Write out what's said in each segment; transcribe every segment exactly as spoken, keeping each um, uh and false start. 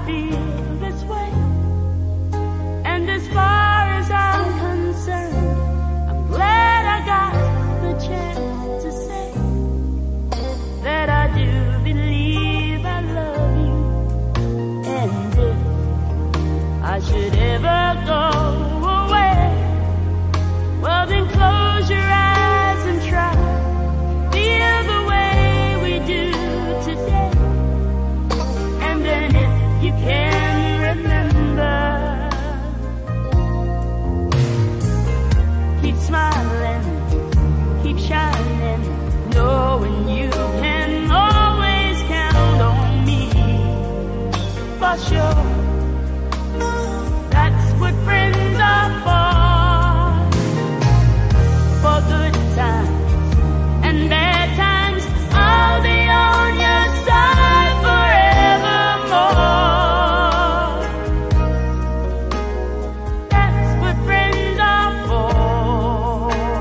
feel this way. And as far as I'm concerned, I'm glad I got the chance to say that I do believe I love you. And if I should ever go away, well then close your eyes and try feel the way we do today. And then if you can remember, keep smiling, keep shining, knowing you can always count on me. For sure, that's what friends are for. For good times and bad times, I'll be on your side forevermore. That's what friends are for.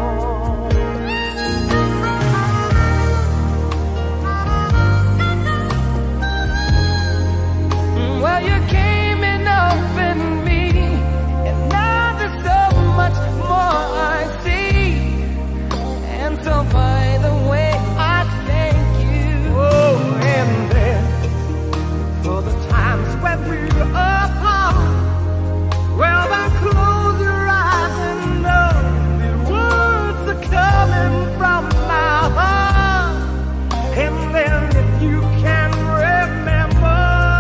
Well, you came in up in me, and now there's so much more I see. And so by the way, I thank you. Oh, and then for the times when we were apart, well, then close your eyes and know the words are coming from my heart. And then if you can remember,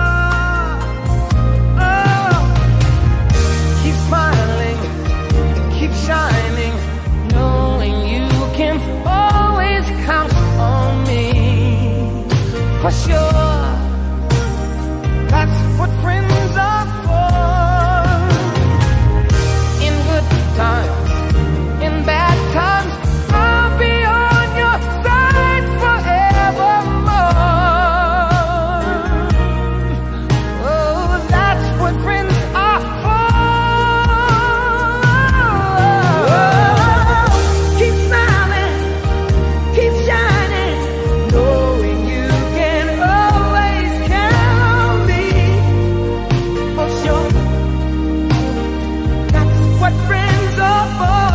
oh, keep smiling, keep shining, knowing you can always count on me. For sure, that's what friends are for. In good times, in bad times, I'll be on your side forevermore. Oh, that's what friends are for. Keep smiling, keep shining, knowing you can always count on me. For sure, that's what friends are for.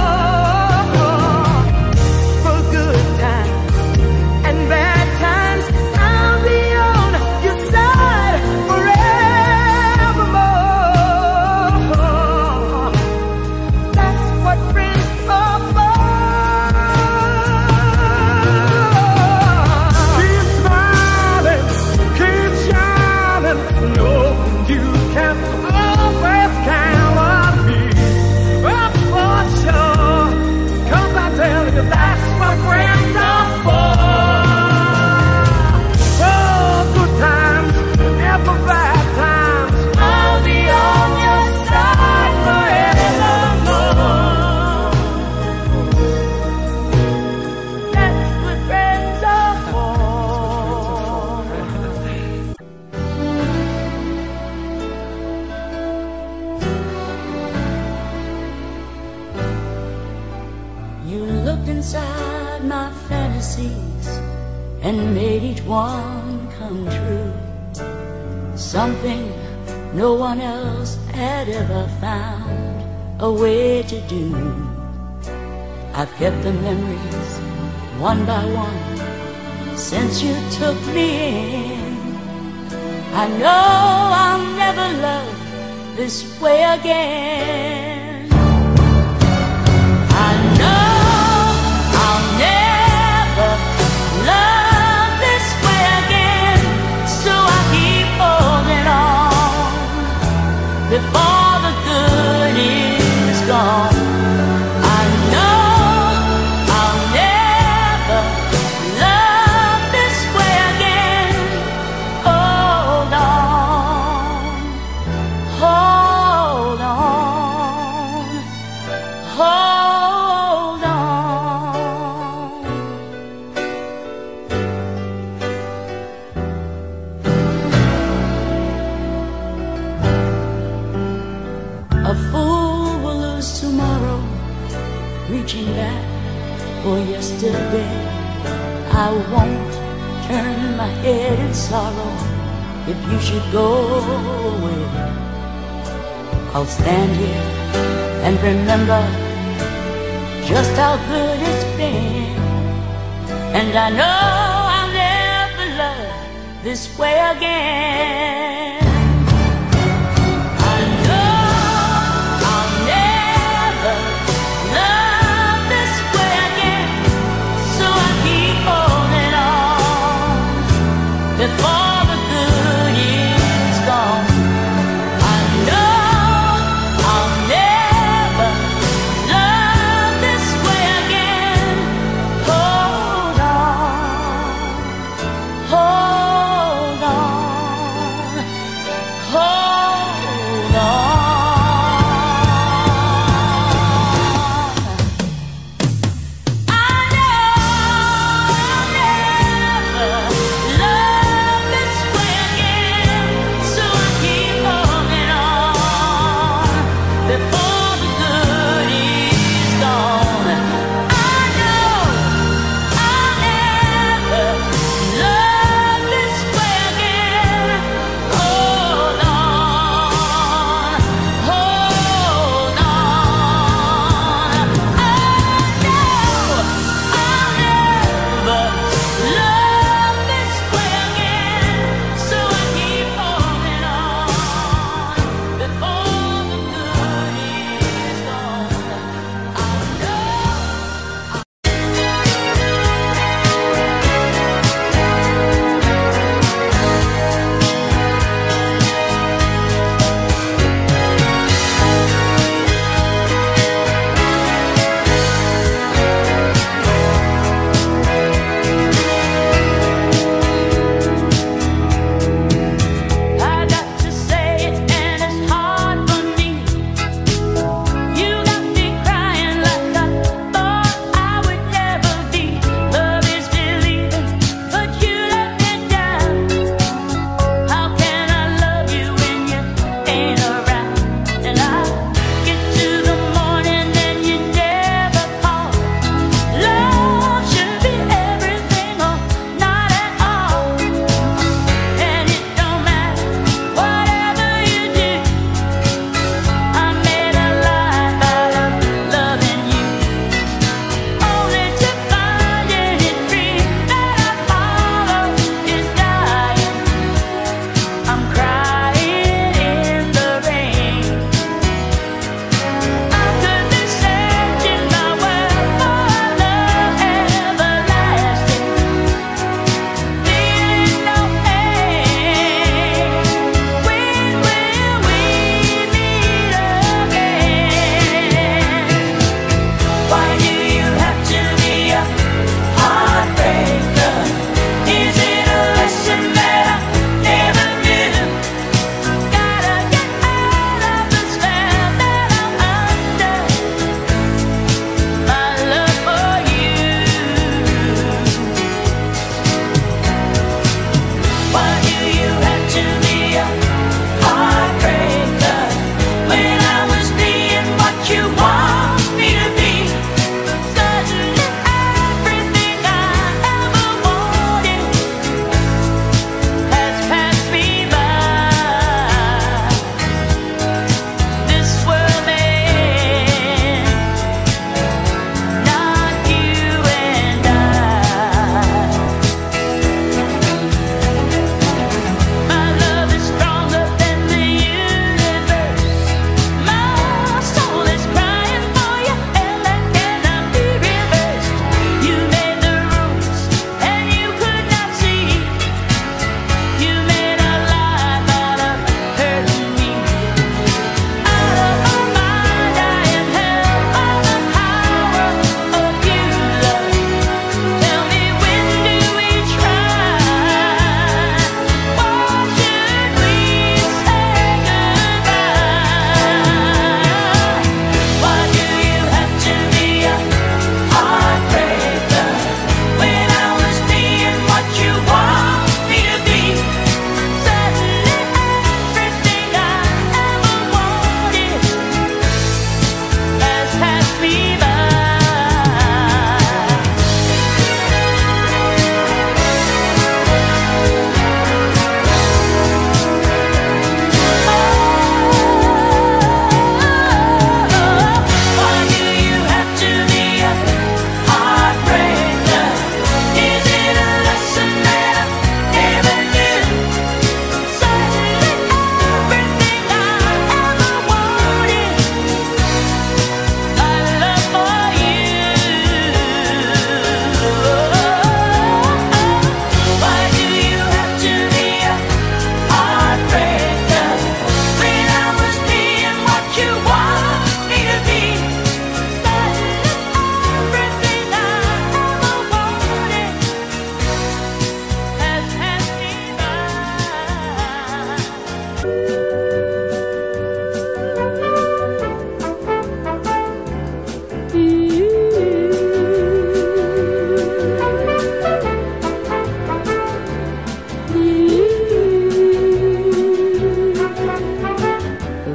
For good times and bad times, I'll be on your side forevermore. That's what friends are for. Keep smiling, keep shining, knowing you can always count on me. Oh, for sure, 'cause I tell you that's what friends are for. For good times and for bad times, I'll be on your side forevermore. That's what friends are for. You looked inside my fantasies and made each one come true. Something no one else had ever found a way to do. I've kept the memories one by one since you took me in. I know I'll never love this way again. I know I'll never love this way again, so I keep holding on before the good is gone. I know I'll never love this way again. Hold on, hold on, hold on. A fool will lose tomorrow, reaching back for yesterday. I won't turn my head in sorrow if you should go away. I'll stand here and remember just how good it's been. And I know I'll never love this way again. I know I'll never love this way again. So I keep holding on before the good is gone. I know I'll never love this way again. Hold on, hold on.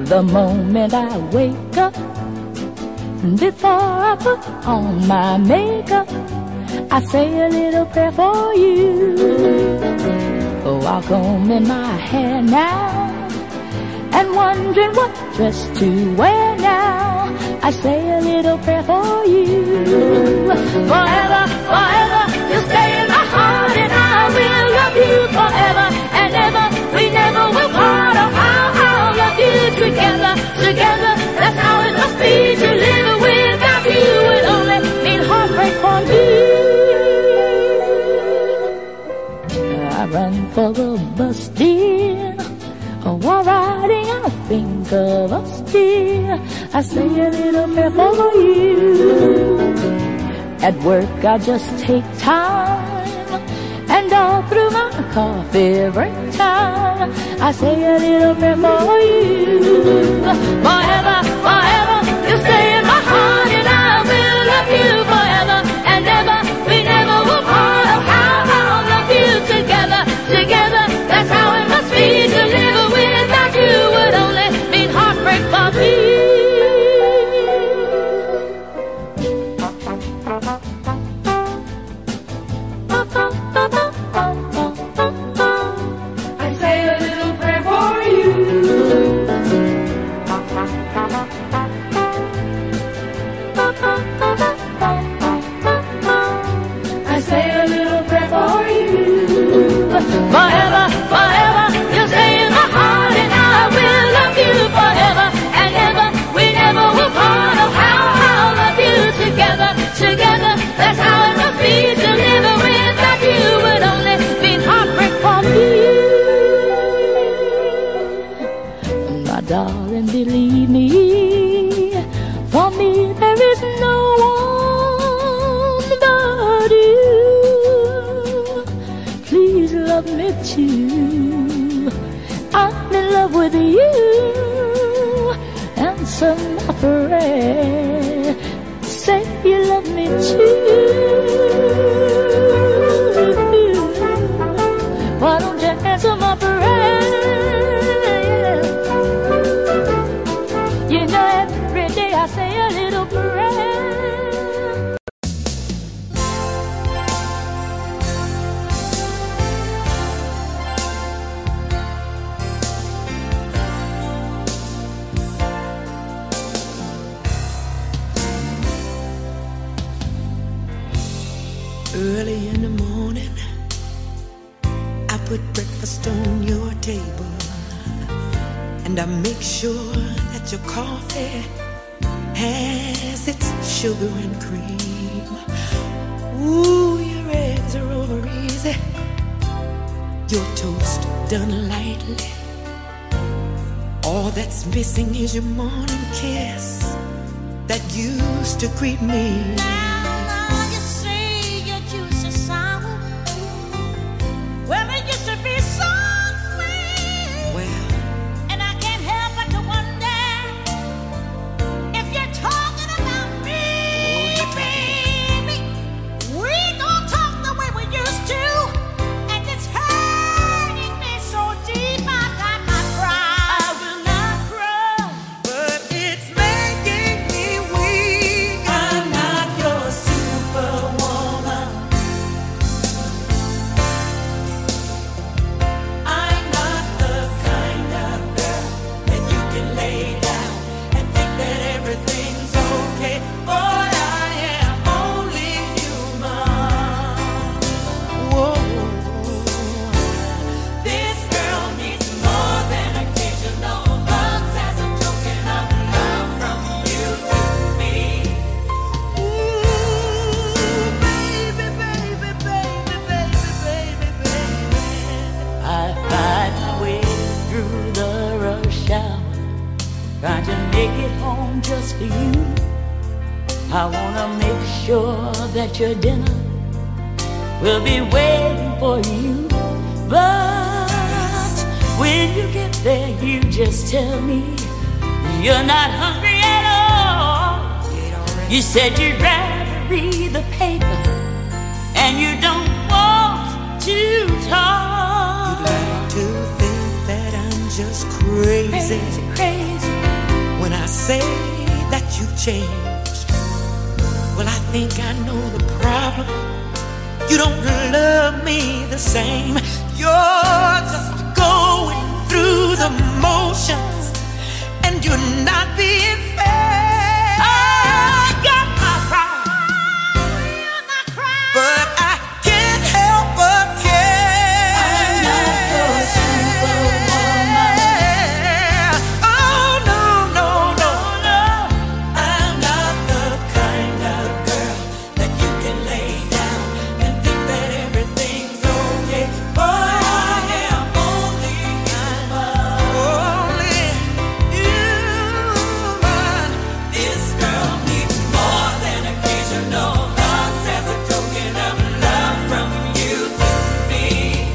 The moment I wake up, before I put on my makeup, I say a little prayer for you. While combing my hair now and wondering what dress to wear now, I say a little prayer for you. Forever, forever, you'll stay in my heart, and I will love you forever and ever. We never will part. Oh, how I'll love you together, together. That's how it must be to live without you. It only mean heartbreak for me. I run for the bus, dear. While riding, I think of us, dear. I say a little prayer for you. At work, I just take time, and all through my coffee break time, I say a little prayer for you. Forever, forever, you stay in my heart, and I will love you forever and ever. We never will part. Oh, how I'll love you together, together. That's how it must be to live without you. Would only mean heartbreak for me. I say a little prayer for you. I say a little prayer for you. Forever, forever, you'll stay in my heart, and I will love you forever and ever. We never will part. Oh, how I'll love you together, together. That's how it must be to live without you. Would only mean heartbreak for me. My darling, believe me, for me there is no one but you. Please love me too. I'm in love with you. Answer my prayer. Say you love me too. Why don't you answer my prayer? You know every day I say a little prayer. Early in the morning, I put breakfast on your table, and I make sure that your coffee has its sugar and cream. Ooh, your eggs are over easy, your toast done lightly. All that's missing is your morning kiss that used to greet me. trying to make it home just for you. I wanna make sure that your dinner will be waiting for you. But when you get there, you just tell me you're not hungry at all. You said you'd rather read the paper and you don't want to talk. You'd like to think that I'm just crazy, crazy, crazy. say that you've changed. Well, I think I know the problem. You don't love me the same. You're just going through the motions, and you're not being fair. I got my pride, but I can't help but care. I'm not your superwoman. Oh no, no, no, no. I'm not the kind of girl that you can lay down and think that everything's okay. Boy, I am only human. Only human. This girl needs more than occasional hugs as a token of love from you to me.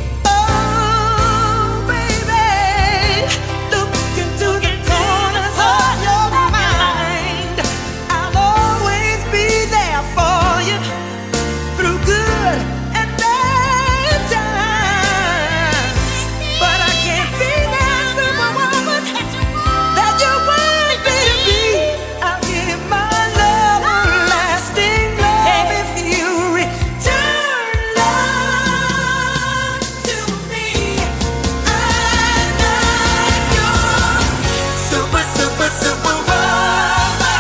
Oh, baby, look into the corners of your mind. I'll always be there for you through good and bad times. But I can't be that superwoman that you want me to be. I'll give my love a lasting love if you return love to me. I'm not your super, super, superwoman.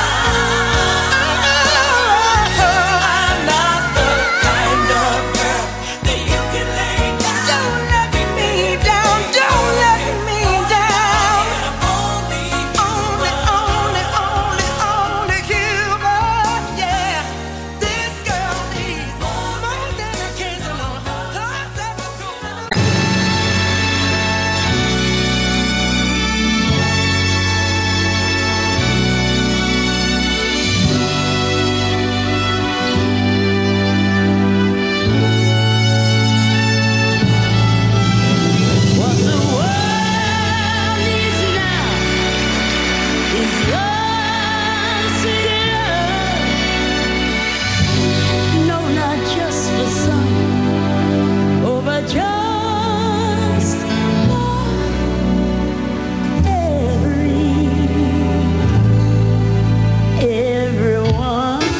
I'm not the kind of girl that you can lay down. Don't let me down. Don't let me down. Only, only, only, only, only human. Yeah, this girl needs more than occasional hugs and a token of What the world needs now is love, sweet love. No, not just for some, oh, but just for every, everyone.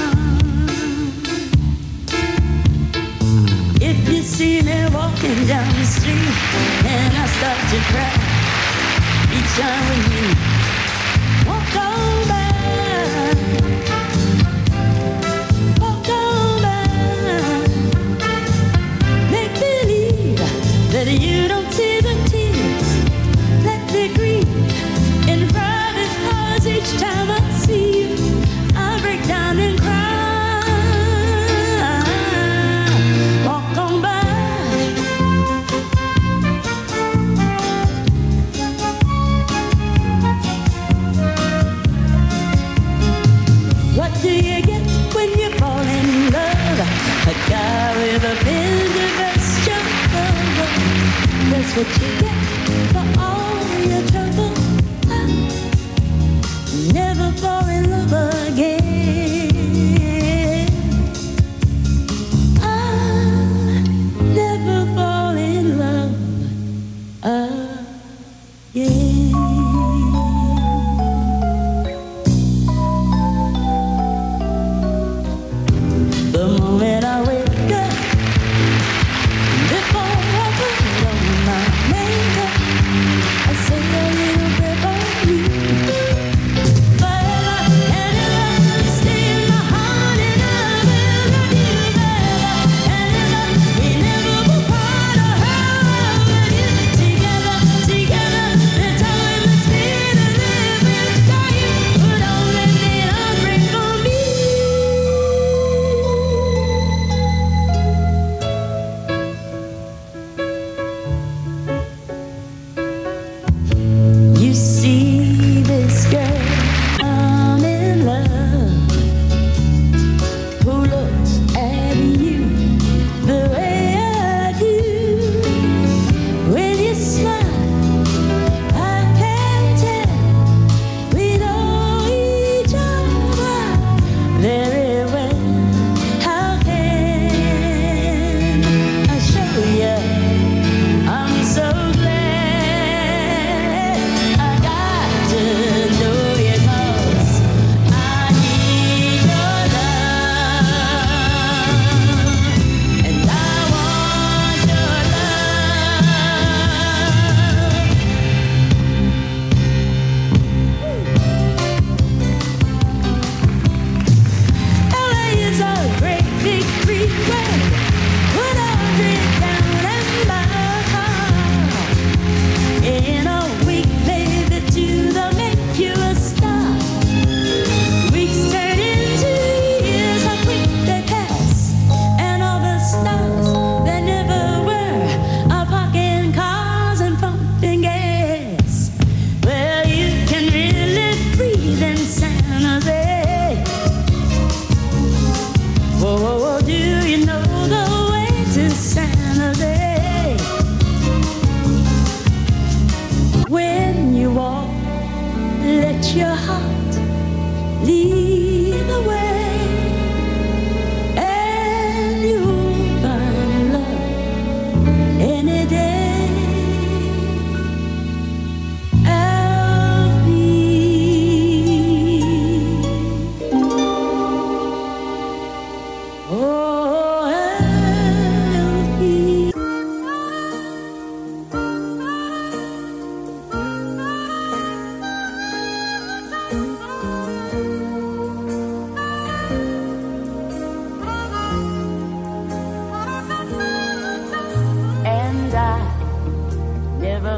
If you see me walking down the street and I start to cry each time we meet, walk on by, walk on by. Make believe that you don't see the tears. Let me grieve in private cause each time I see you, I break down and cry. Walk on by. What do you get when you fall in love? A guy with a Pinterest love. That's what you get for all your trouble. I never fall in love again. I never fall in love again. The moment I wake up, before I put on my makeup, I say a little prayer for you. But I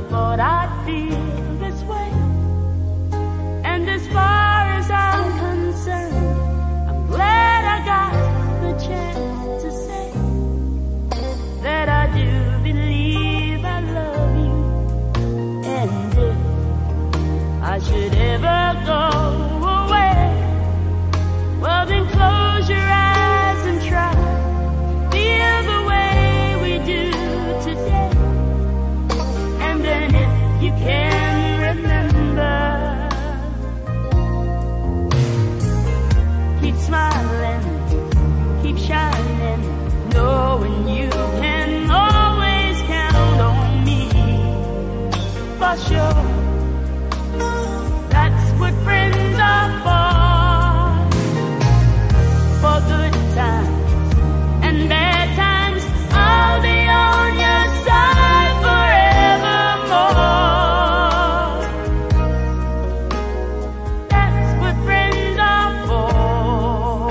thought I'd feel this way. And as far as I'm concerned, I'm glad I got the chance to say that I do believe I love you. And if I should ever go away, well then close your eyes and try feel the way we do today. And then if you can remember, keep smiling, keep shining, knowing you can always count on me. For sure, that's what friends are for. For good times and bad times, I'll be on your side forevermore. That's what friends are for.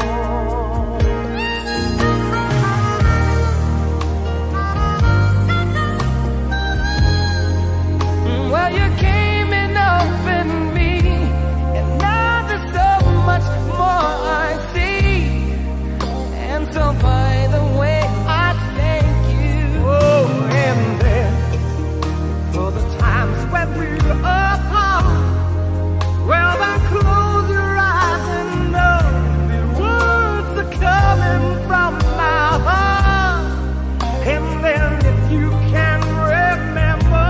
Well, you came in open me, and now there's so much more I see. And so by the way, I thank you. Oh, and then for the times when we're apart, well then close your eyes and know the words are coming from my heart. And then if you can remember,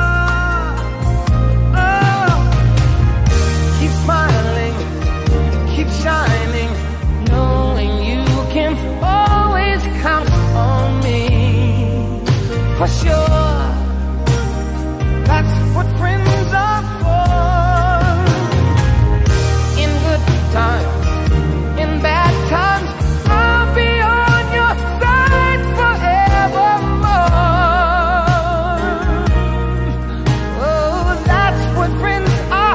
oh, keep smiling, keep shining, knowing you can always count on me. For sure, that's what friends are for. In good times, in bad times, I'll be on your side forevermore. Oh, that's what friends are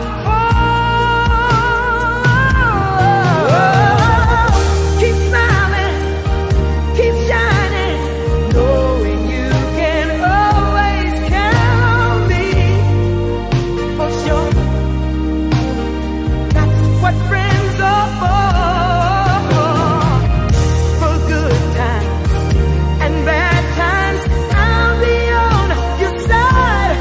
for. Keep smiling, keep shining, knowing you can always count on me. For sure, that's what friends are for. For good times and bad times, I'll be on your side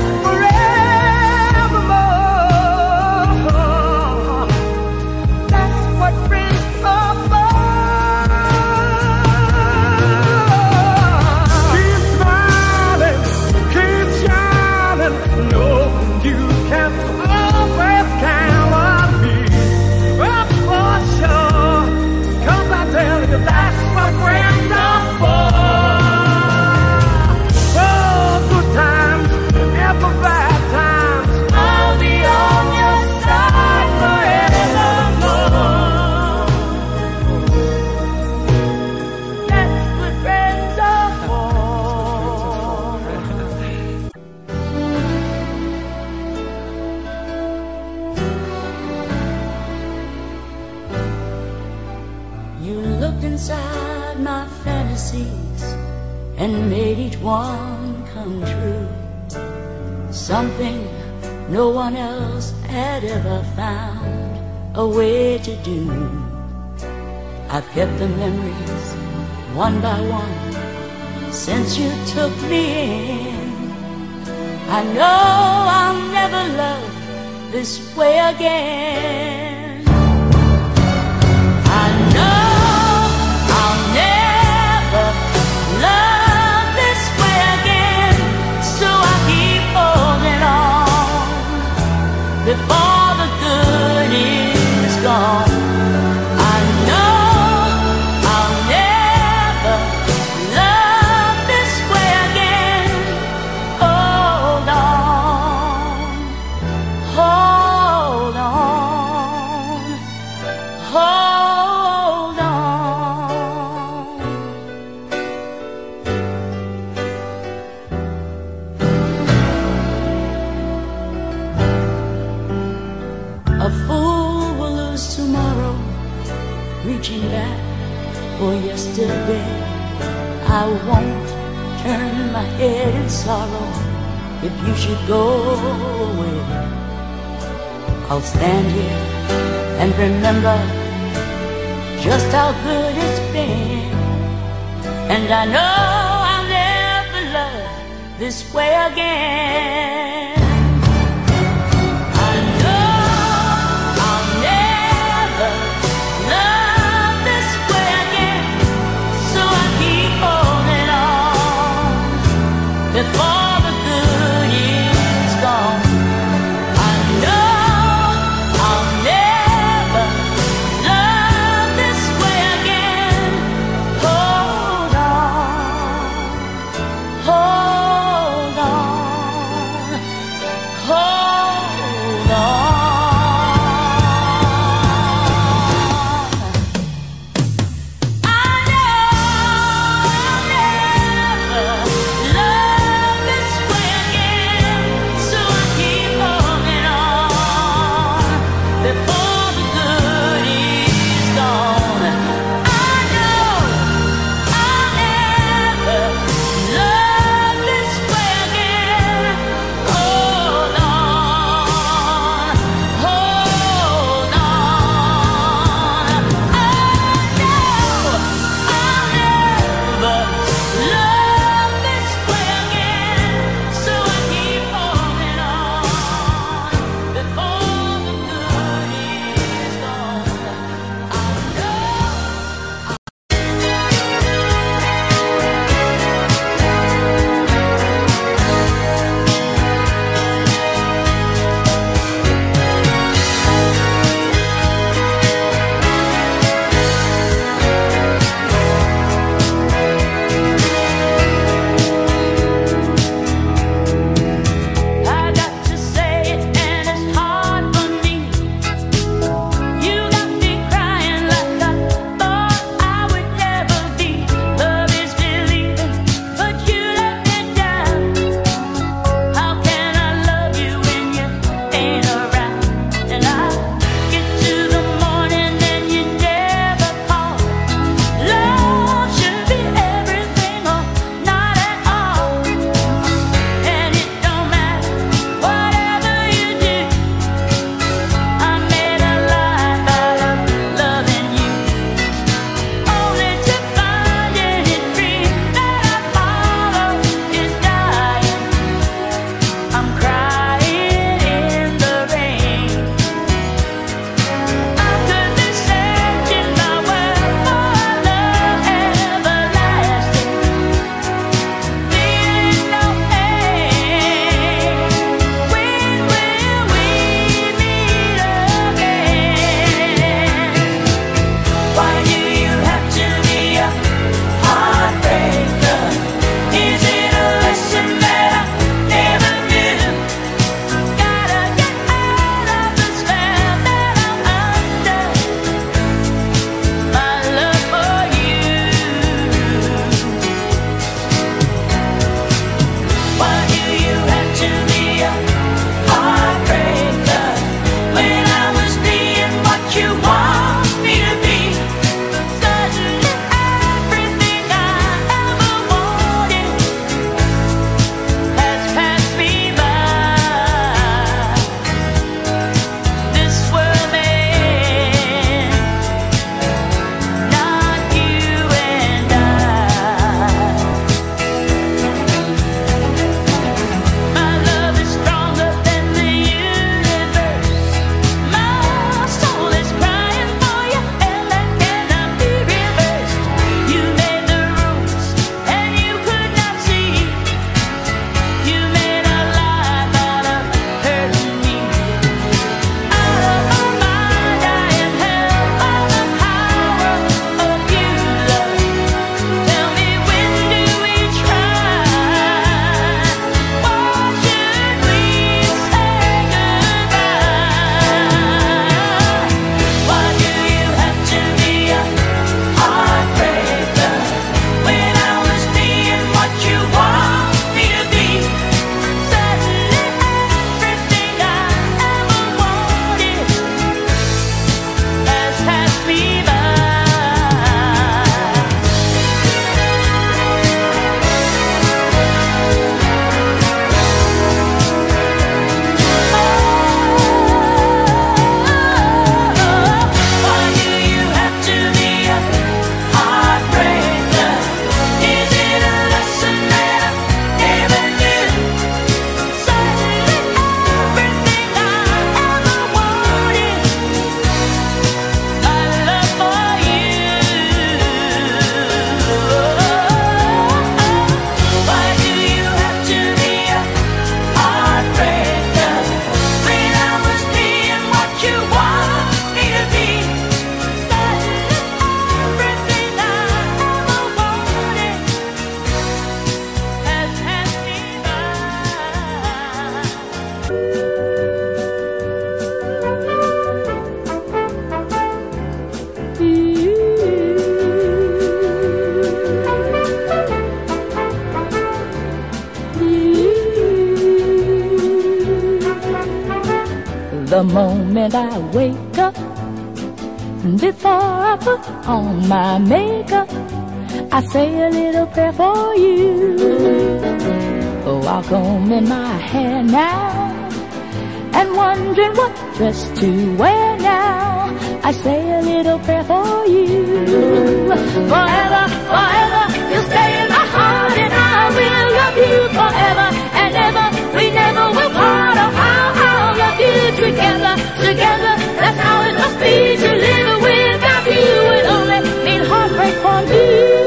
forevermore. That's what friends are for. Keep smiling, keep shining, knowing you can always count on me. Oh, for sure, 'cause I tell you that's what friends are for. For good times and for bad times, I'll be on your side forevermore. That's what friends are for. You looked inside my fantasies and made each one come true. Something no one else had ever found a way to do. I've kept the memories one by one since you took me in. I know I'll never love this way again. I know I'll never love this way again, so I keep holding on before the good is gone. I know I'll never love this way again. Hold on, hold on, hold on. A fool will lose tomorrow, reaching back for yesterday. I won't turn my head in sorrow, if you should go away, I'll stand here and remember just how good it's been. And I know I'll never love this way again. I know I'll never love this way again, so I keep holding on before the good is gone. I know I'll never love this way again. Hold on, hold on, The moment I wake up, before I put on my makeup, I say a little prayer for you. While combing my hair now and wondering what dress to wear now, I say a little prayer for you. Forever, forever, you'll stay in my heart, and I will love you forever and ever. We never will part. Oh, how I'll love you together, together. That's how it must be to live without you. It only means heartbreak for me.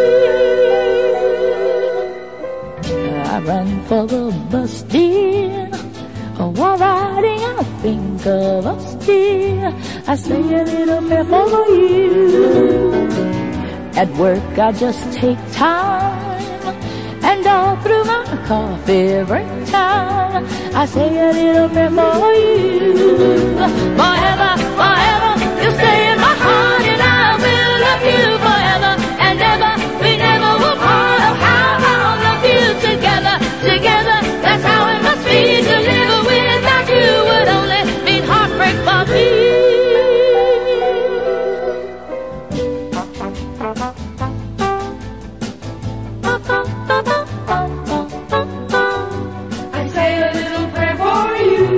I run for the bus, dear. While riding, I think of us, dear. I say a little prayer for you. At work, I just take time, and all through my coffee break time, I say a little prayer for you. Forever, forever, you'll stay in my heart, and I will love you forever and ever. We never will part. Oh, how I'll love you together, together. That's how it must be to live without you. Would only mean heartbreak for me. I say a little prayer for you.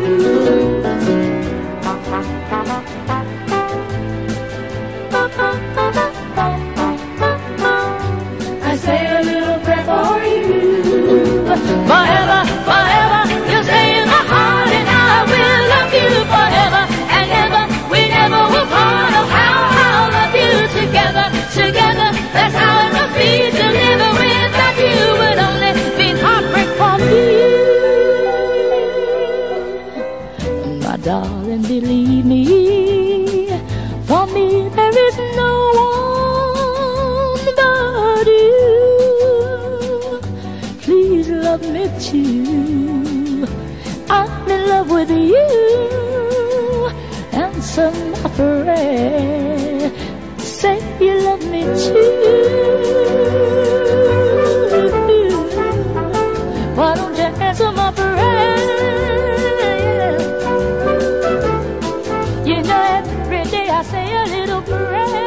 I say a little prayer for you. Forever, forever, you'll stay in my heart, and I will love you forever and ever. We never will part. Oh, how I'll love you together, together. That's how it must be to live without you. Would only mean heartbreak for me. My darling, believe me, for me there is no one but you. Please love me too. I'm in love with you. Answer my prayer. Say you love me too. Why don't you answer my prayer? You know every day I say a little prayer.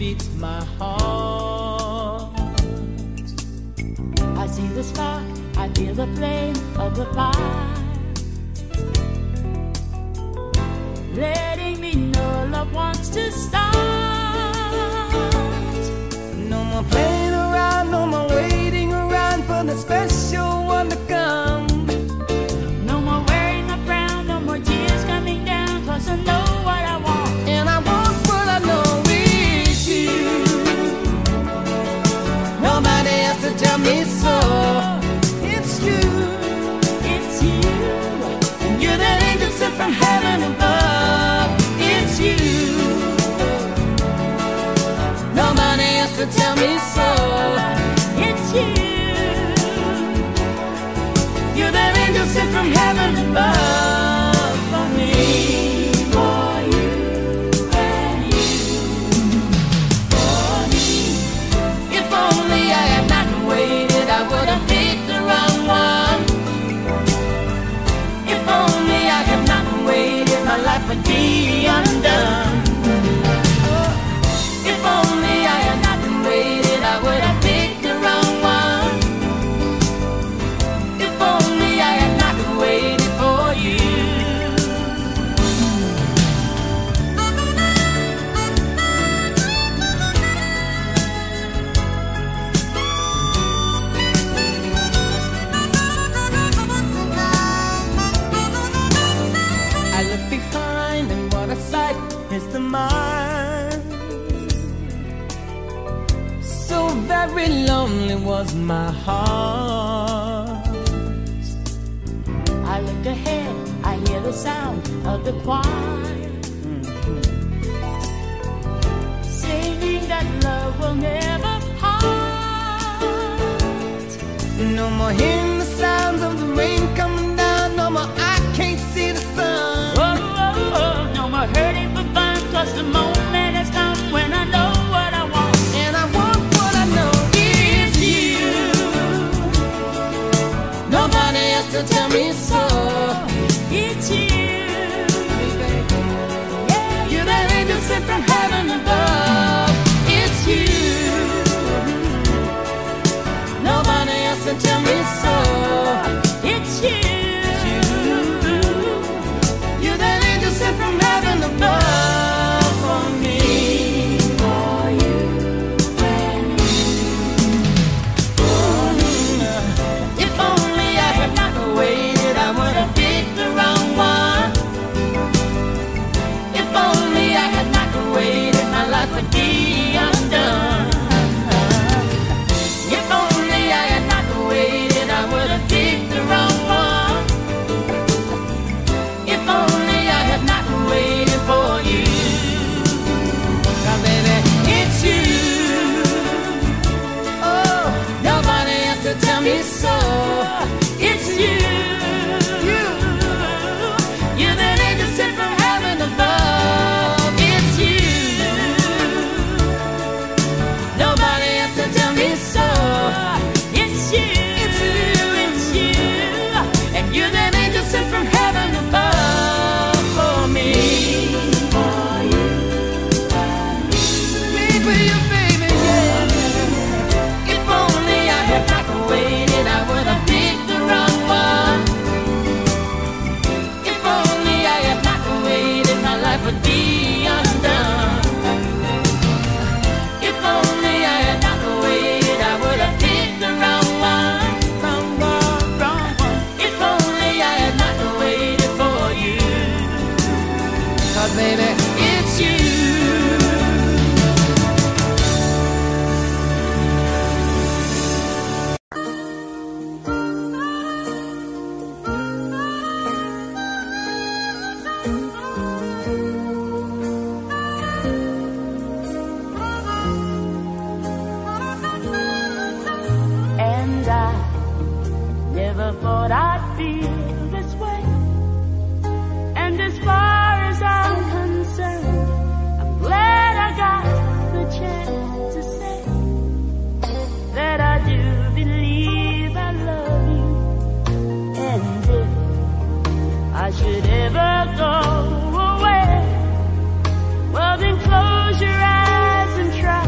beats my heart. I see the spark, I feel the flame of the fire, letting me know love wants to start. No more playing around, no more waiting around for the special one to come. No more wearing a frown, no more tears coming down, 'cause I know what I want. And I want what I know is you. Nobody has to tell me so. It's you, it's you. and you're that angel sent from heaven above. It's you. Nobody has to tell me so. It's you. You're that angel sent from heaven above for me, for you and you, for me. If only I had not waited, I would have picked the wrong one. If only I had not waited, my life would be undone. If only I had not waited, I would have picked the wrong one. If only I had not waited for you. I look behind and what a sight is the mind. So very lonely was my heart. I look ahead, I hear the sound of the choir, singing that love will never part. No more hearing the sounds of the rain coming down. No more I can't see the sun. Oh, oh, oh, no more hurting for fun, 'cause the moment has come when I know what I want. And I want what I know is you. Nobody has to tell me so. It's you. Yeah, You're that angel sent from heaven above. It's you. Nobody else can tell me so. it's you. You're that angel sent from heaven above for me, for you and you, for me. If only I had not waited, I would have picked the wrong one. If only I had not waited, my life would be undone. If only I had not waited, I would have picked the wrong one. If only I had not waited for you. Now baby, it's you. Oh, nobody has to tell me so. It's you. You. You're that angel sent from heaven above. It's you. Nobody has to tell me so. It's you. It's you. It's you. And you're that angel sent from heaven above for me, for you, me for you, baby, yeah. If only I had not waited, I would have picked the wrong one. If only I had not waited, my life would be undone. If only I had not waited, I would have picked the wrong one. Wrong one, wrong one. If only I had not waited for you. 'Cause baby, it's you. And I never thought I'd feel this way. And as far as I'm concerned, I'm glad I got the chance to say that I do believe I love you. And if I should ever go away, well then close your eyes and try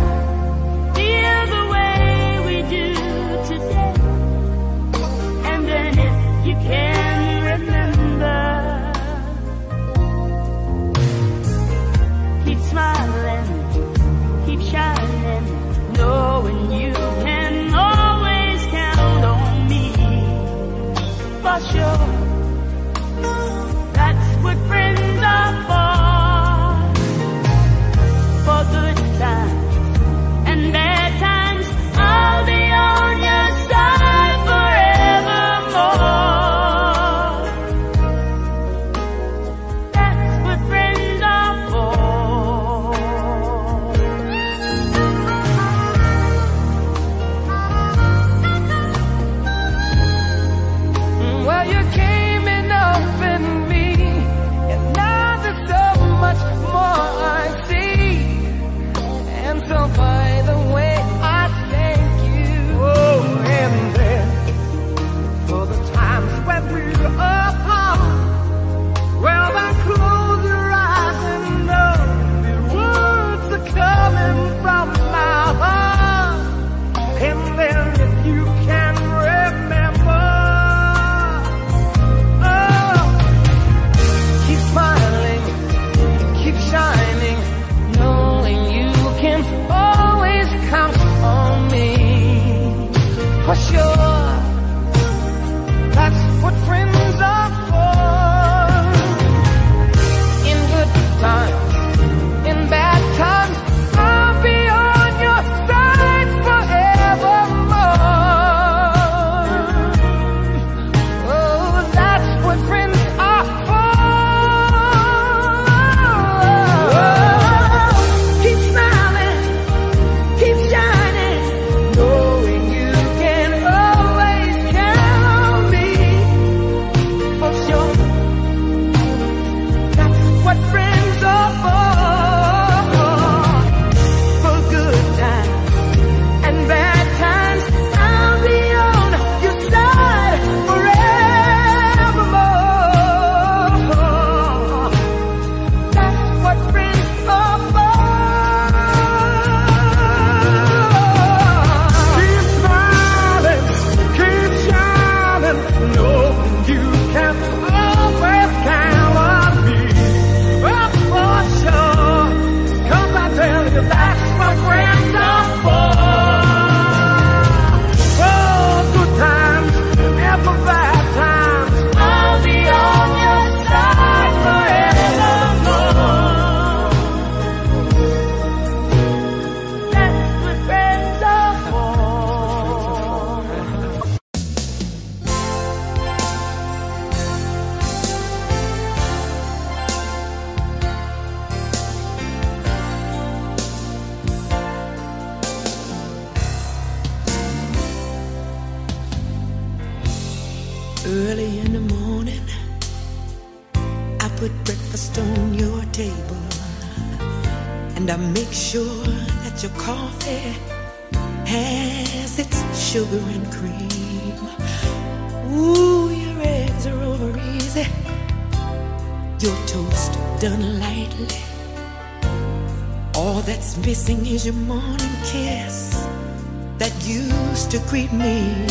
put breakfast on your table, and I make sure that your coffee has its sugar and cream. Ooh, your eggs are over easy, your toast done lightly. All that's missing is your morning kiss that used to greet me.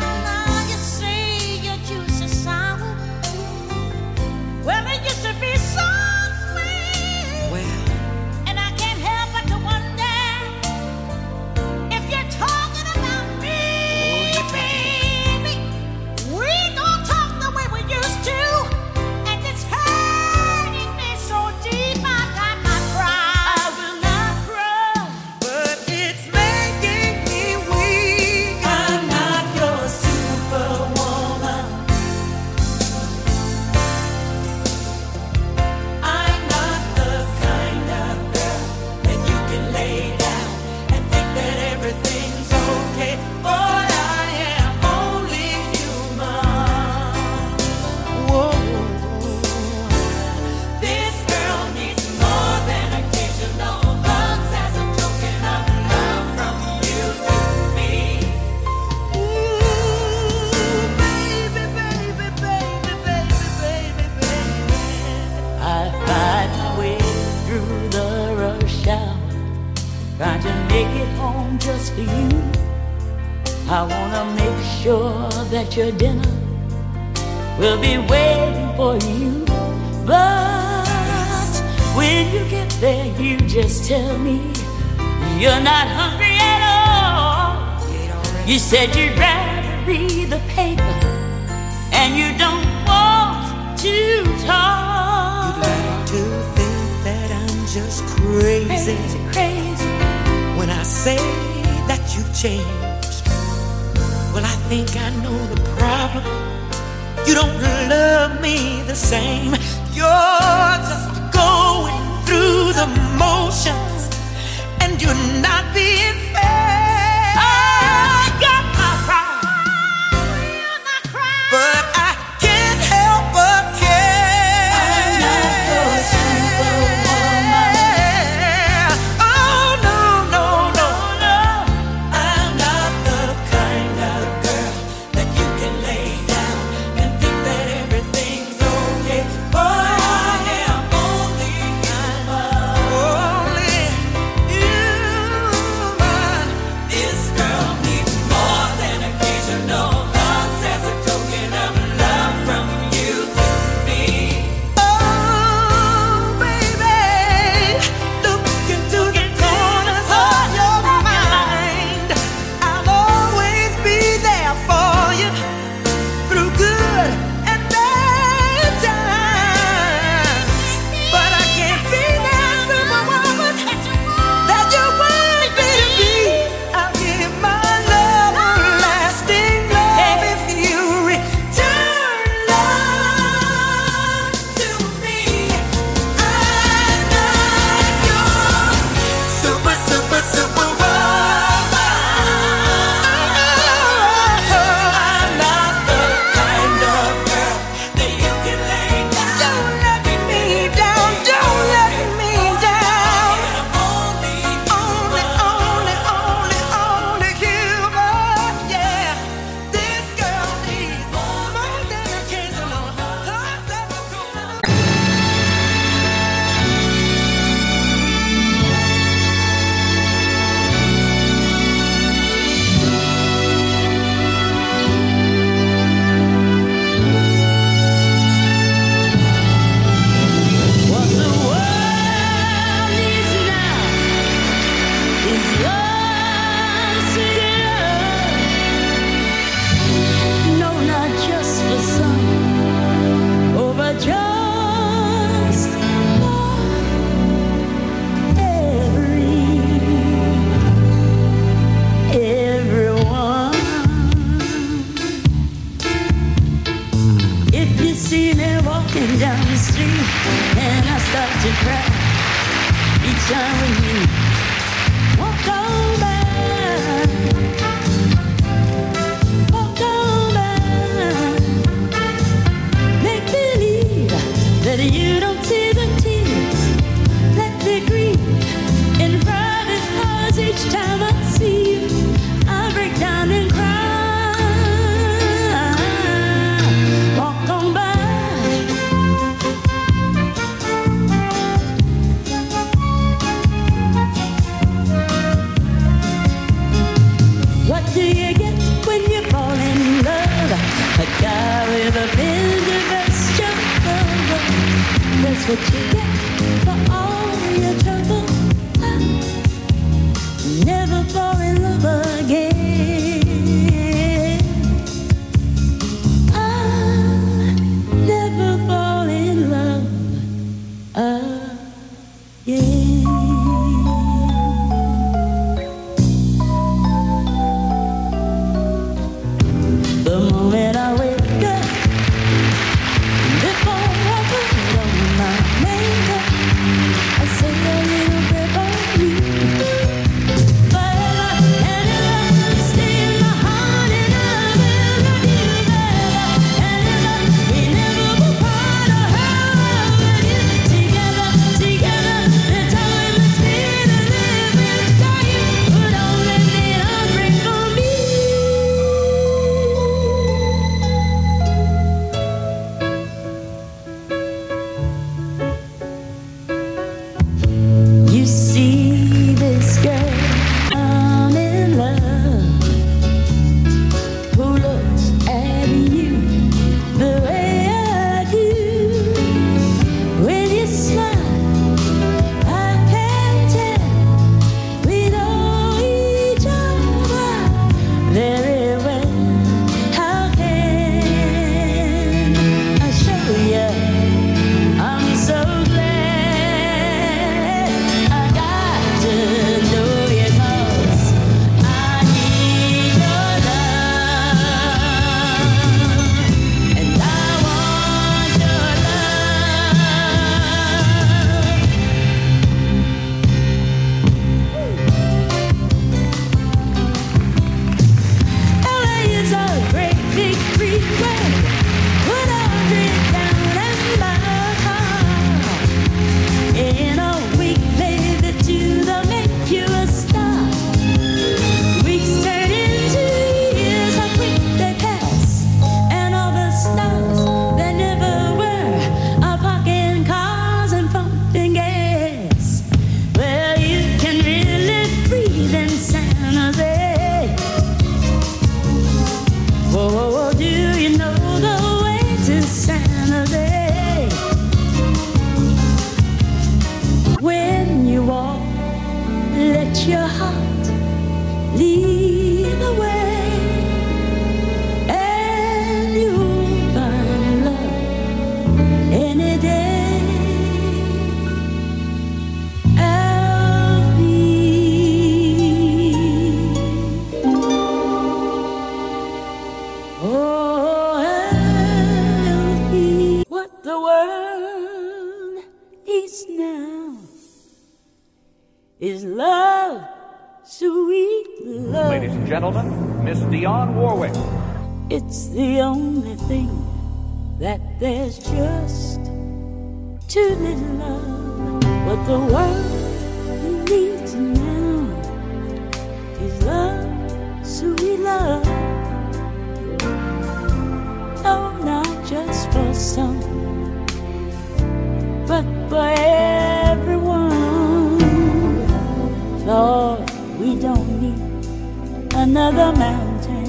Trying to make it home just for you. I wanna make sure that your dinner will be waiting for you. But when you get there, you just tell me you're not hungry at all. You said you'd rather read the paper and you don't want to talk. You'd like to think that I'm just crazy, crazy, crazy. When I say that you've changed, well, I think I know the problem. You don't love me the same. You're just going through the motions, and you're not being fair. I got my pride, you're not crying, but I can't help but care. I'm not your superwoman. You don't that's what you get for all your trouble. I'll never fall in love again. I'll never fall in love again. The moment I wake up, before I put on my makeup, I say a little prayer for you. Forever and ever, stay in my heart, and I will love you forever and ever. We never will part or hurt you. Together, together, that's how it must be to live without you. But only me, I'll bring for me. You see this girl, I'm in love, who looks at you the way I do. When you smile, I can tell we know each other very well. How can I show you? I'm so glad I got to know you, 'cause I need your love, and I want your love. L A is a great big freeway. Put a drink down and buy a car. In a week, baby, to the make you a star. Weeks turn into years, how quick they pass, and all the stars that never were are parking cars and pumping gas. Well, you can really breathe in San Jose. Whoa, whoa, whoa, do you know the way to San Jose? When you walk, let your heart lead the way, and you'll find love any day. Alfie. Oh, Alfie. What the world needs now is love, sweet love. Ladies and gentlemen, Miss Dionne Warwick. It's the only thing that there's just too little love. What the world needs now is love, sweet love. No, not just for some, but for everyone. Lord, we don't need another mountain.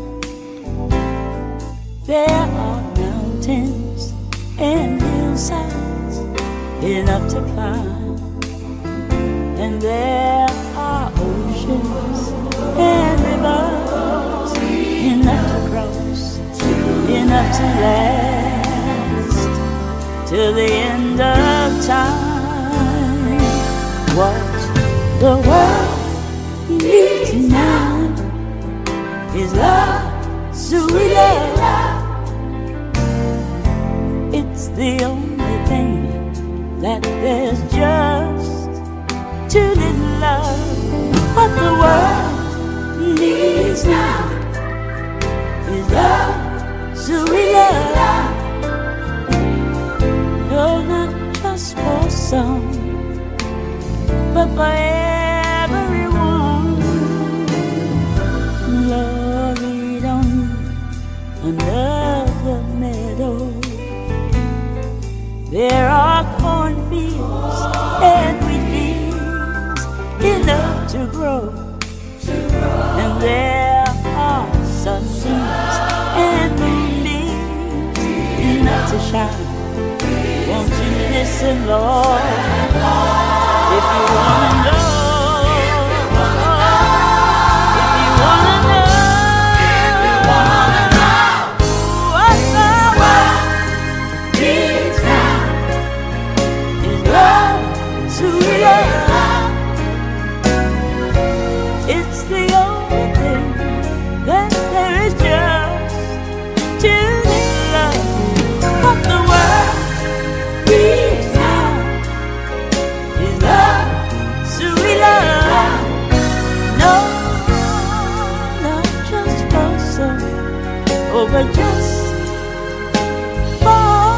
There are mountains and hillsides enough to climb, and there are oceans and rivers enough to cross, enough to last till the end of time. What the world needs now is love, sweet love. It's the only thing that there's just too little love. What the world needs now is love, sweet love. No, not just for some, but for everyone. Lord, we don't need another meadow. There are cornfields and wheat fields enough to grow, and there are sunbeams and moonbeams enough to shine. Won't you listen, Lord, if you wanna know, if you wanna know, if you wanna know what the world needs now is love, sweet love. It's the only thing that there is just to love. What the world needs now is love, sweet love. No, not just for some, oh, but just for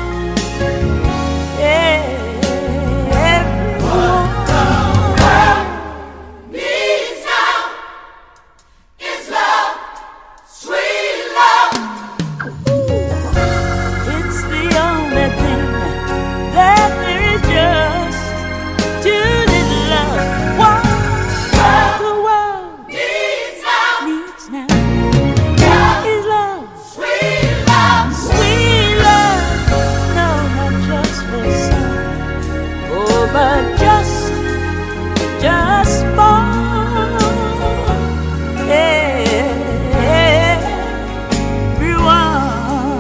everyone. It's the only thing that there is just to little love. What the world needs now, needs now is love, sweet love, sweet love. No, not just for some, oh, but just, just for everyone.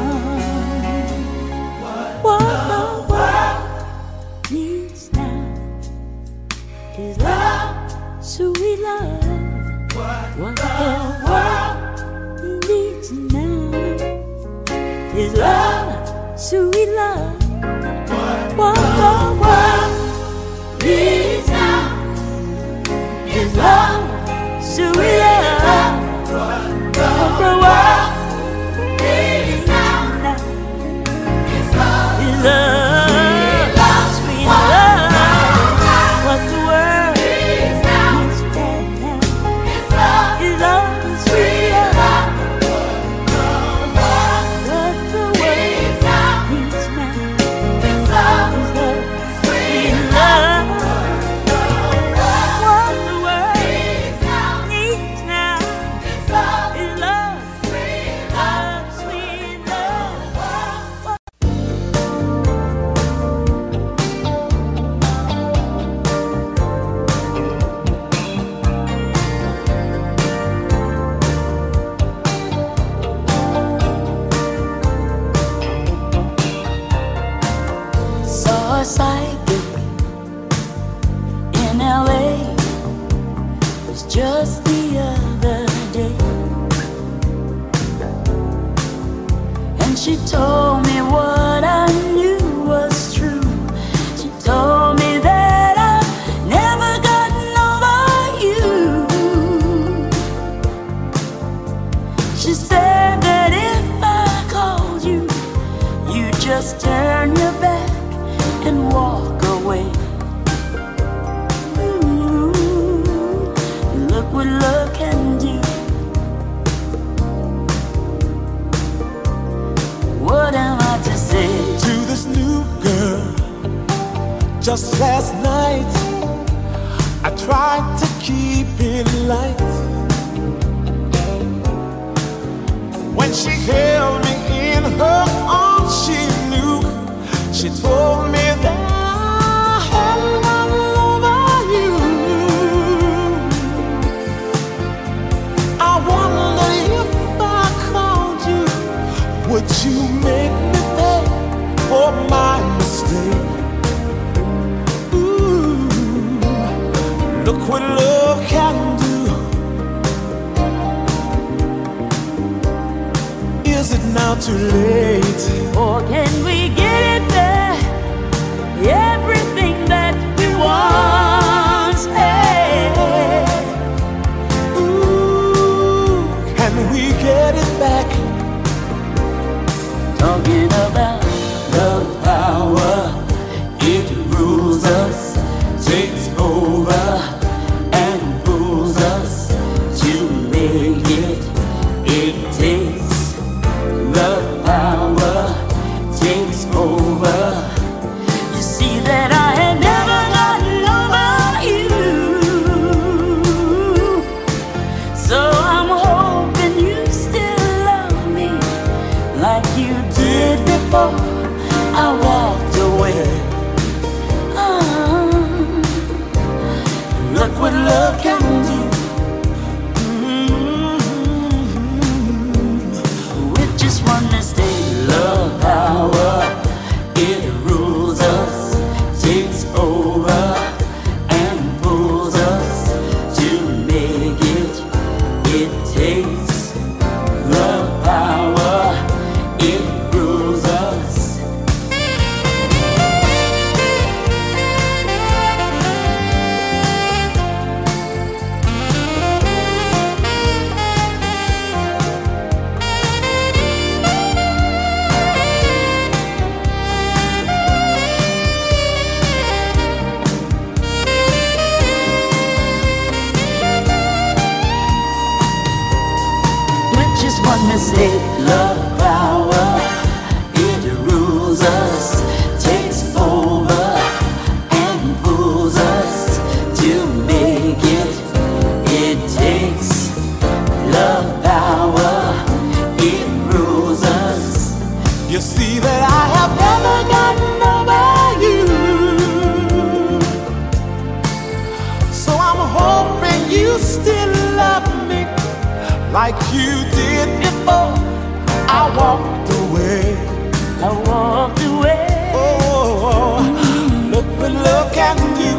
What the world needs now is love, sweet love. What the world needs now is love, sweet love. What the world needs now is love, sweet love. What the world needs now is love, sweet love. What the world needs now is love, sweet love. What the world needs now is love, sweet love. What the world needs now is love, sweet love, sweet love. Saw a psychic in L A. It was just the other day, and she told me what I knew was true. She told me that I've never gotten over you. She said that if I called you, you just turn your back and walk away. Ooh, look what love can do. What am I to say To this new girl, just last night I tried to keep it light. When she held me in her arms, she knew. She told me that I had not over you. I wonder if I called you, would you make me pay for my mistake? Ooh, look what love can do. Is it now too late? or can we get it back? Everything that we once had. Ooh, can we get it back? Talking about the power, it rules us, takes over and fools us. To make it, it takes the power, takes over. You see that I had never gotten over you, so I'm hoping you still love me like you did before I walked away. what love can do. With just one mistake, love power, it rules us, takes over and pulls us to make it. It takes love power, it rules us. Just one mistake, love power, it rules us, takes over and fools us to make it. It takes love power, it rules us. You see that I have never gotten over you, so I'm hoping you still love me like you did before I walked away. I walked away. Oh, look what love can do.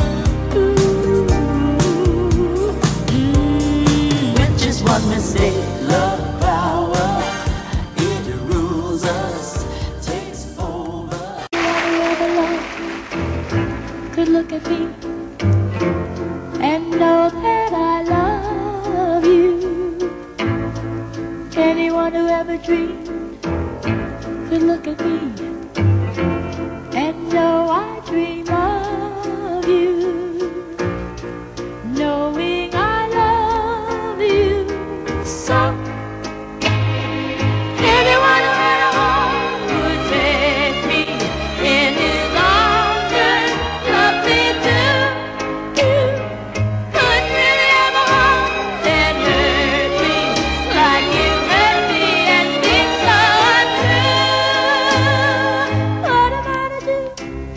With just one mistake, love power, it rules us, takes over. Could look at me and know that I love you. Anyone who ever dreamed could look at me and know I dream of you, knowing I love you so. Anyone who had a heart would take me in his arms and love me too. You couldn't really have a heart that hurt me like you hurt me and be so untrue. What am I to do?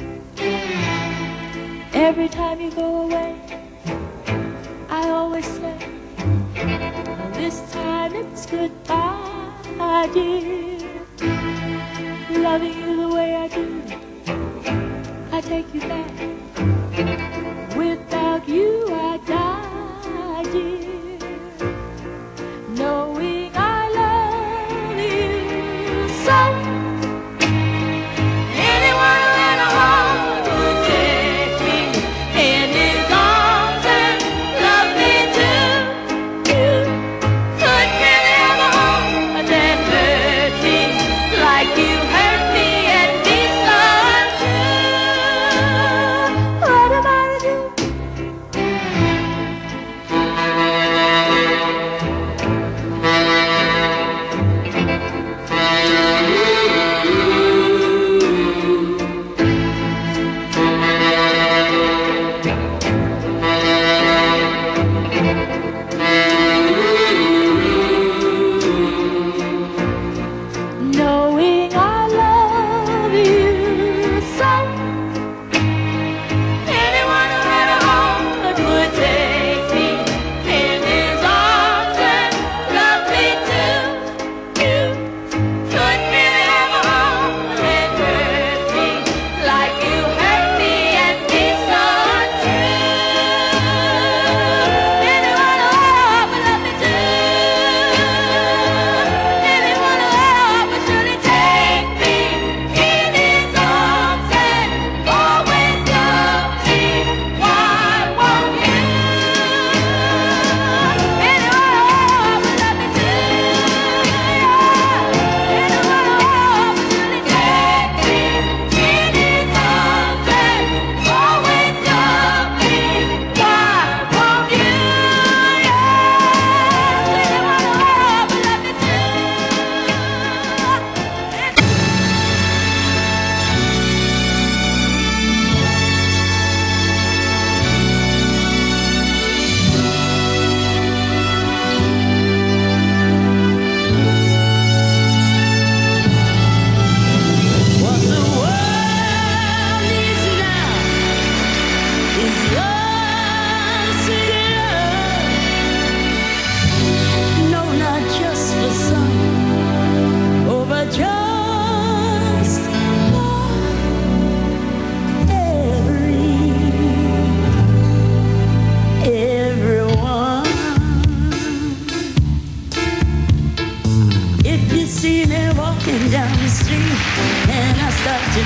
Every time you go away, I always say, well, this time it's goodbye, dear. Loving you the way I do, I take you back. Without you, I die, dear. Knowing I love you so. Anyone who had a heart would take me in his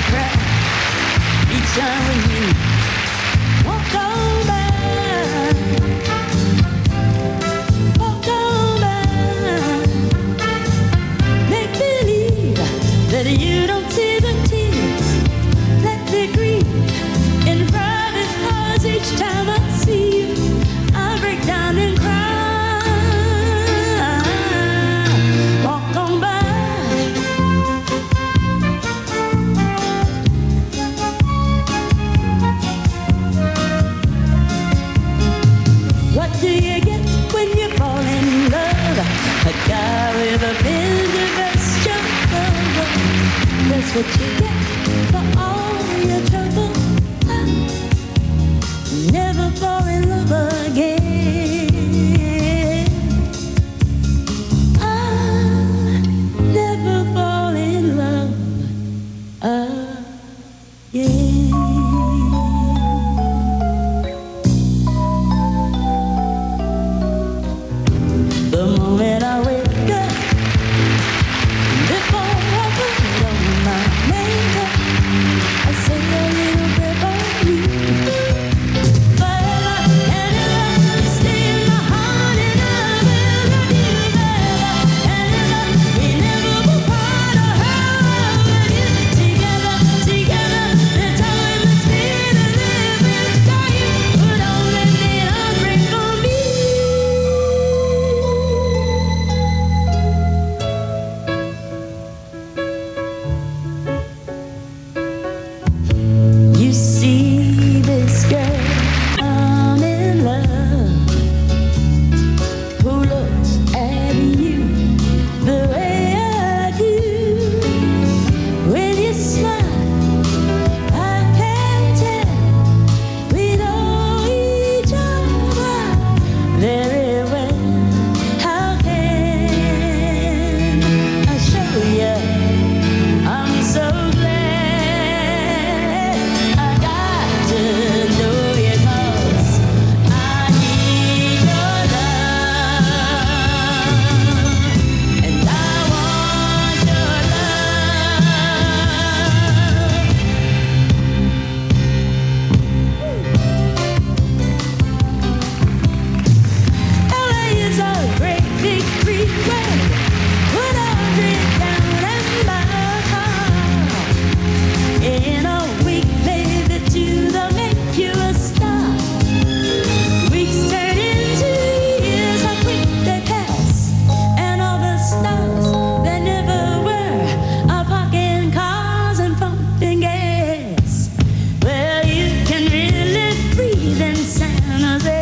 cry each time when you walk on by. Walk on by. Make believe that you don't see the tears. Let the grief in private cause each time I see you, I break down and cry. Walk on by. What do you get when you fall in love? A guy with a Pinterest cover. That's what you get for all your trouble. I never fall in love again. I'll never fall in love again. The moment I wake up, before I put on my makeup, I say a little prayer for you. Forever and ever, you stay in my heart and I will love you forever and ever. We never will part or hurt you. Together, together, that's how it must be to live without you. But don't let me heartbreak on me. You see this girl, I'm in love, who looks at you the way I do. When you smile, I can tell we know each other very well. How can I show you? I'm so glad I got to know you 'cause I need your love and I want your love. L A is a great big freeway. Put a hundred down and buy a car. In a week, maybe two, they'll make you a star. Weeks turn into years, how quick they pass. And all the stars that never were are parking cars and pumping gas. Well, you can really breathe in San Jose.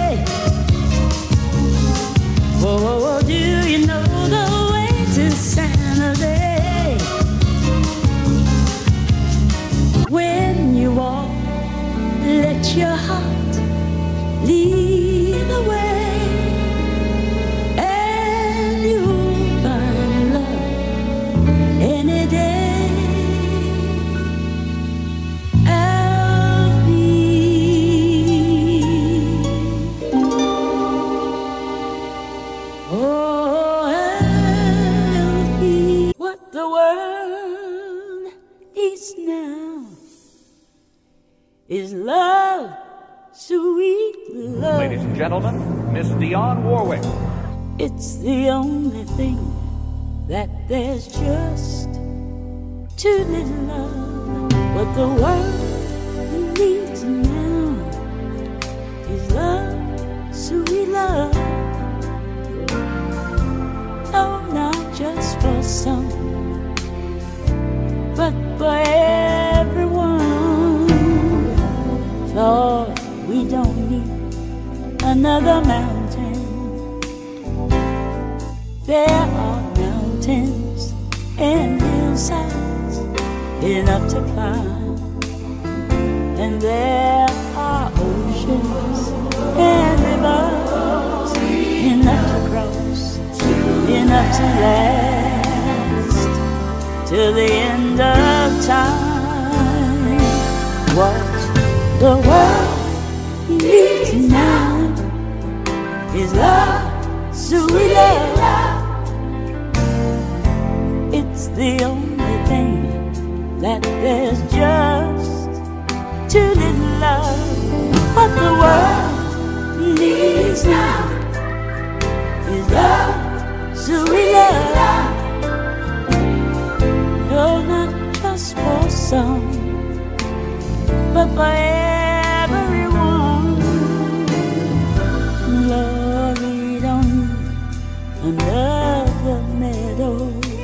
Whoa, whoa, whoa, do you know the way to San Jose? When you walk, let your heart lead the way, and you'll find love any day. Alfie. Oh, Alfie. What the world needs now is love, sweet love. Ladies and gentlemen, Miss Dionne Warwick. It's the only thing that there's just too little of. What the world needs now is love, sweet love. No, not just for some, but for everyone. Lord, we don't need another mountain. There are mountains and hillsides enough to climb, and there are oceans and rivers enough to cross, enough to last till the end of time. What the world needs now is love, sweet love. It's the only thing that there's just too little love. What the world needs now is love, sweet love. No, not just for some, but for everyone. Glory on another meadow.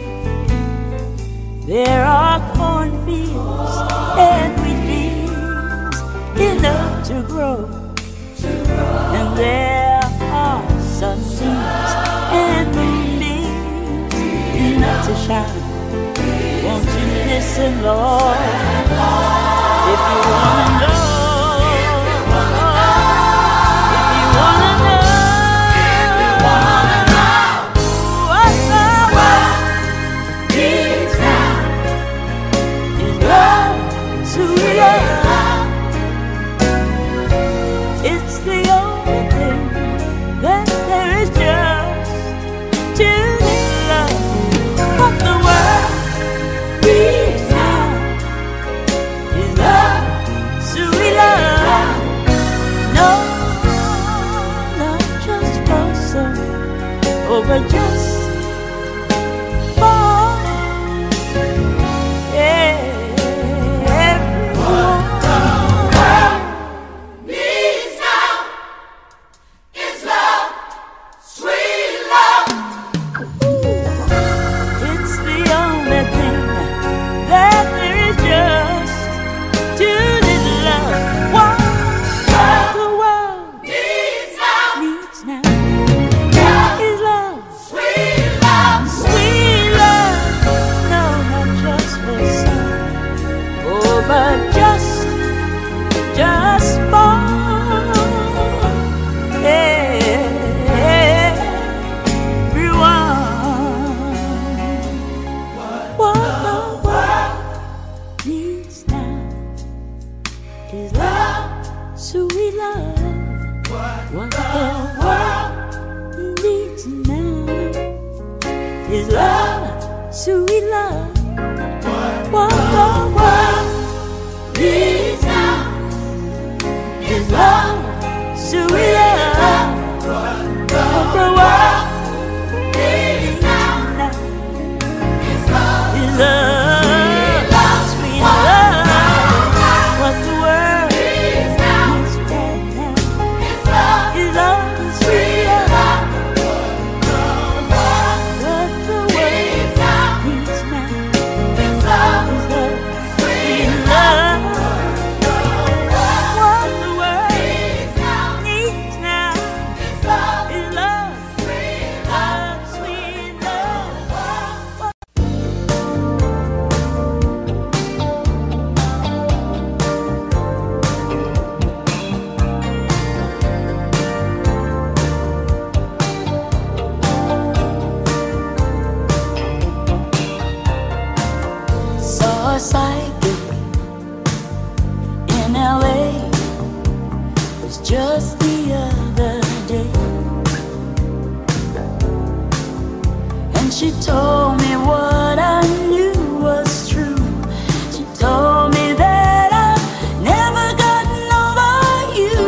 There are cornfields and wheat fields enough to grow, and there are sunbeams and moonbeams enough to shine. Won't you listen, Lord, if you wanna know? If you wanna know, if you wanna know what the world needs now is love, sweet love. It's the only thing that there is just to love. What the world needs now is love, sweet love. No, not just for some, oh, but just for everyone. Needs now is love, sweet love. It's the only thing that there is just too little love. What the world Needs now needs now is love, sweet love. sweet love. No, not just for some, oh, but just, just for everyone. What the world needs now is love, sweet love. What the world needs now is love, sweet love. What the world needs now is love, sweet love. What the world needs now is love, sweet love. What the world needs now is love, sweet love. What the world needs now is love, sweet love. What the world needs now is love, sweet love, sweet love. Saw a psychic in L A. It was just the other day, and she told me what I knew was true. She told me that I've never gotten over you.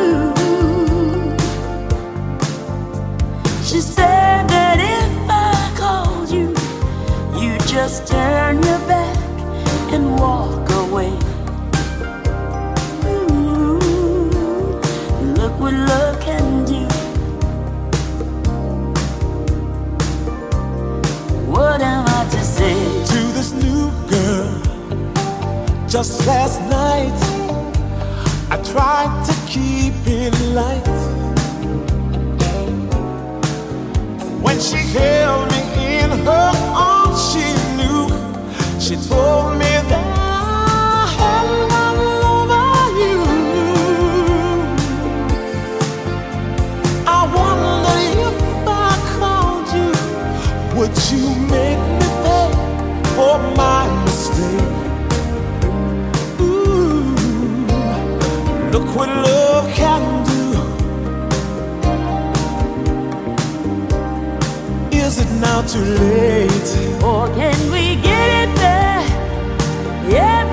She said that if I called you, you just turn your back and walk away. Ooh, look what love can do. What am I to say To this new girl, just last night, I tried to keep it light. When she held me in her arms, she knew. She told me that I had not over you. I wonder if I called you, would you make me pay for my mistake? Ooh, look what love can do. Is it now too late? or can we get it back? Yeah.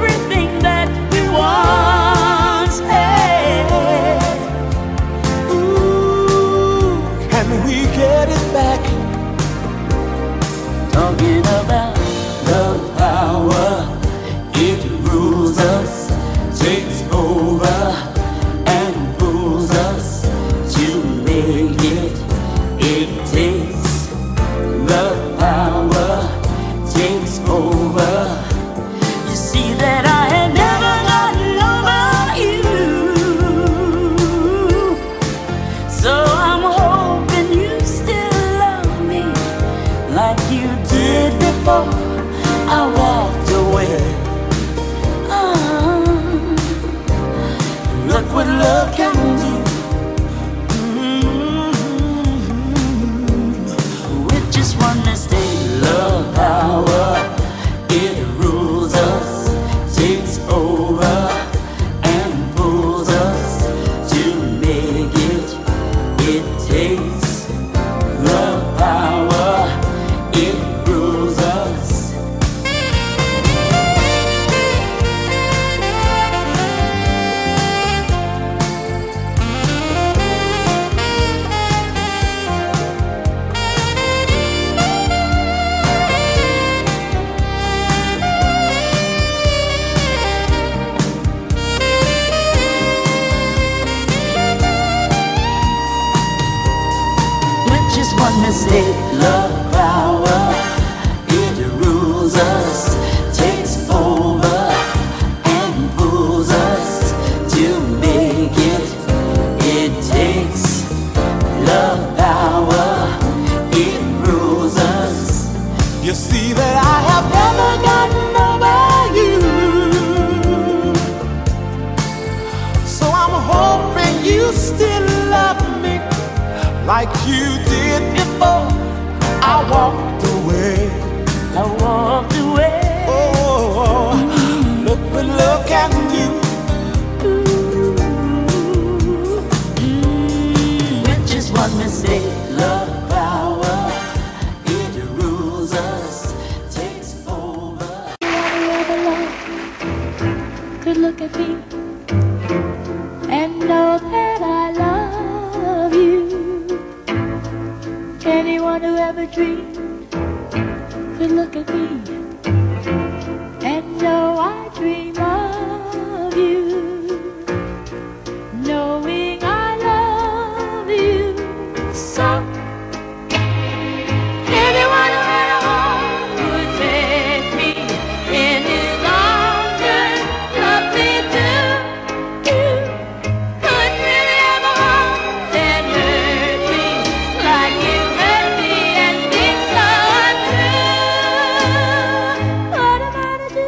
takes over and fools us to make it. It takes the power, takes over. You see that I had never gotten over you, so I'm hoping you still love me like you did before I walked away. Oh, look what love can do. Mm-hmm. With just one mistake, love power, it rules us, takes over and fools us to make it. It takes love power, it rules us. With just one mistake, love power, it rules us, takes over and fools us to make it. It takes love power, it rules us. You see that I have never gotten over you, so I'm hoping you still love me like you did before I walked away. I walked away. Oh, look what love can do. Mm, with just one mistake, love power, it rules us, takes over. Could look at me and know that I love you. Anyone who ever dreamed could look at me and know I dream of you. Knowing I love you so. Anyone who had a heart would take me in his arms and love me too. You couldn't really have a heart that hurt me like you hurt me and be so true. What am I to do?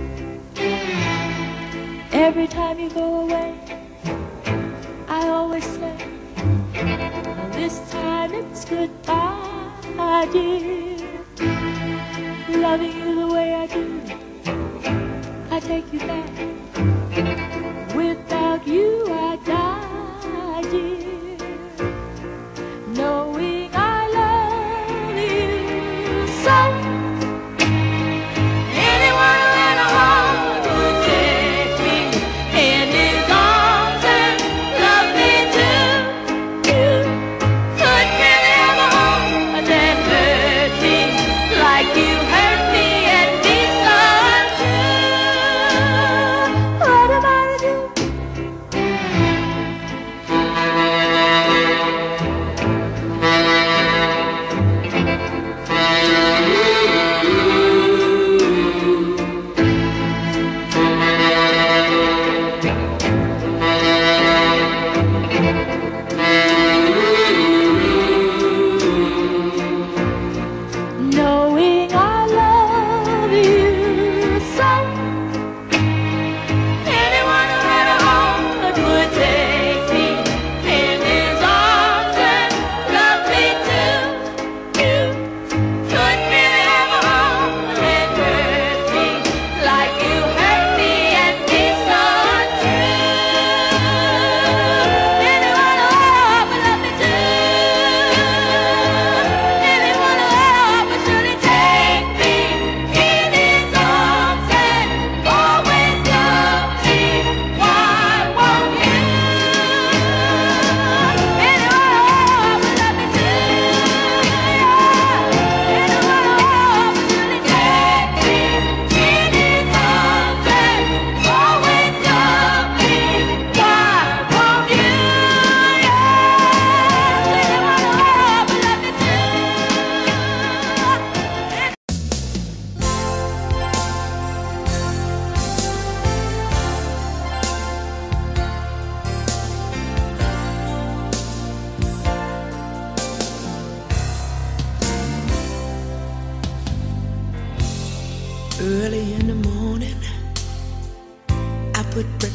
Every time you go away, I always say, well, this time it's goodbye, dear. Loving you the way I do, I take you back. Without you, I die, dear. Knowing I love you so. Anyone who had a heart would take me in his arms and love me too. You couldn't really have a heart that hurt me like you hurt me and be so true. What am I to do?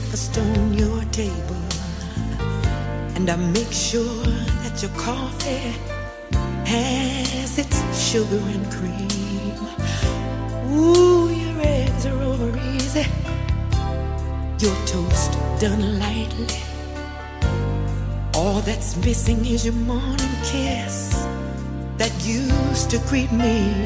breakfast on your table, and I make sure that your coffee has its sugar and cream. Ooh, your eggs are over easy, your toast done lightly. All that's missing is your morning kiss that used to greet me.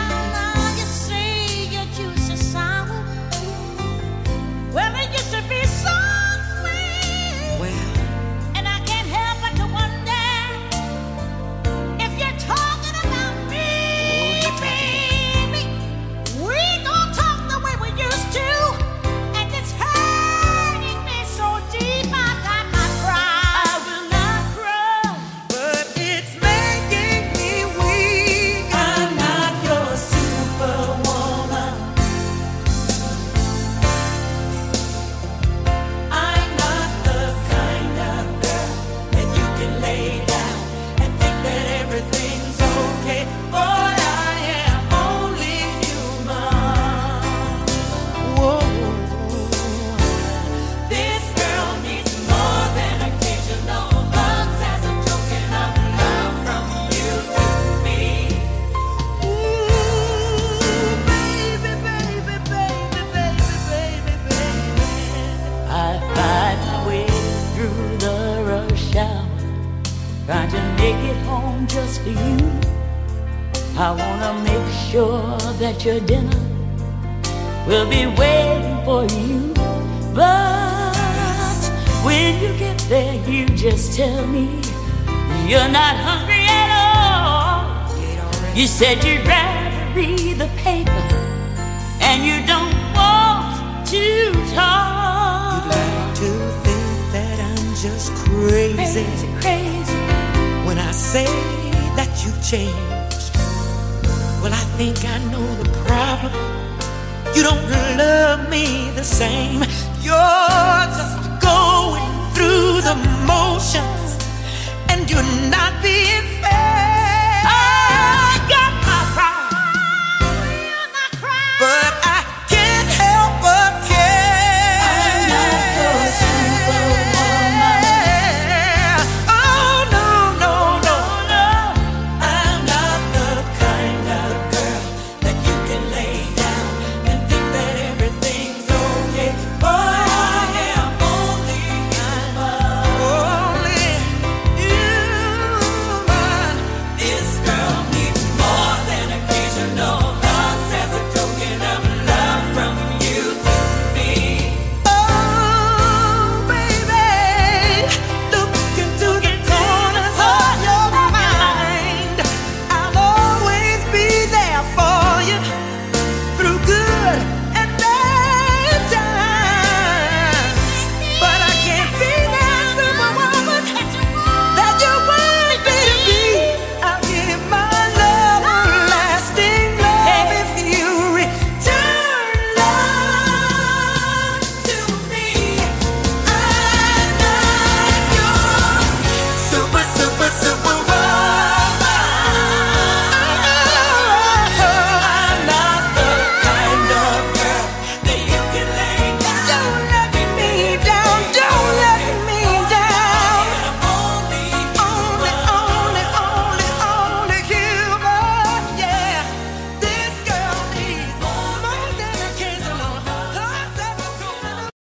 Trying to make it home just for you. I wanna make sure that your dinner will be waiting for you. But when you get there, you just tell me you're not hungry at all. You said you'd rather read the paper and you don't want to talk. You'd like to think that I'm just crazy, Crazy, crazy. when I say that you've changed. Well, I think I know the problem. You don't love me the same. You're just going through the motions, and you're not being